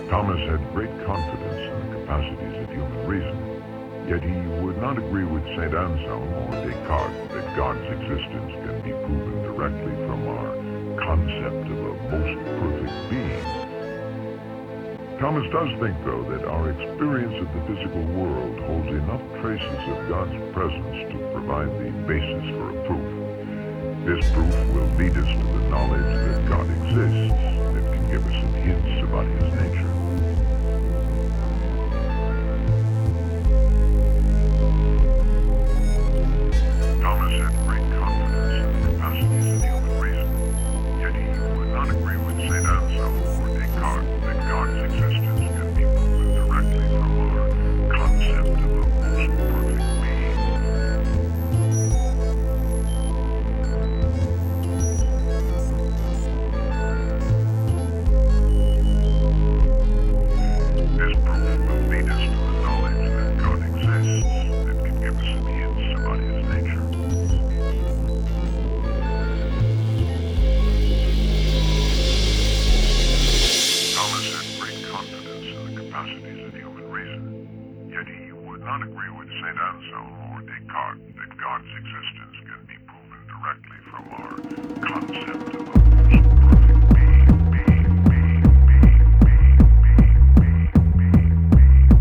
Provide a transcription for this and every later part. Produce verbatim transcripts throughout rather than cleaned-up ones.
Thomas had great confidence in the capacities of human reason, yet he would not agree with Saint Anselm or Descartes that God's existence can be proven directly from our concept of a most perfect being. Thomas does think, though, that our experience of the physical world holds enough traces of God's presence to provide the basis for a proof. This proof will lead us to the knowledge that God exists, that can give us some hints about his nature. Thomas had great confidence in the capacities of human reason, yet he would not agree with Saint Anselm or Descartes that God's existence can be proven directly from our concept of a most perfect being. This proof will lead us to the knowledge that God exists, that can give us some hints about his nature. Thomas had great confidence in the capacities of human reason, yet he would not agree with Saint Anselm or Descartes that God's existence can be proven directly from our concept of a most perfect being, being, being, being, being, being, being,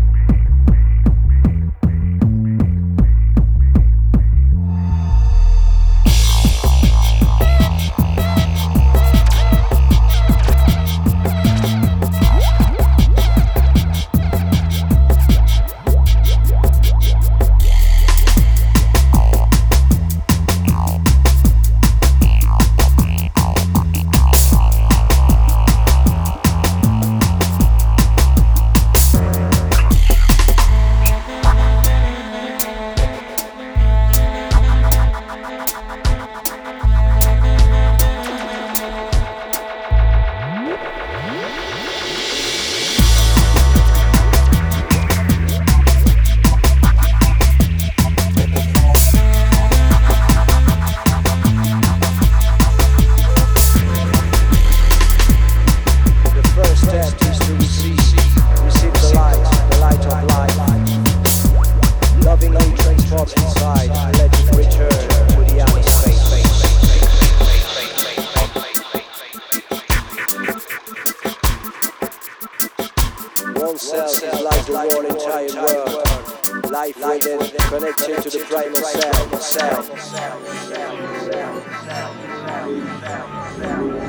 oneself is like the whole entire world. Life within, connected to the primal self. self.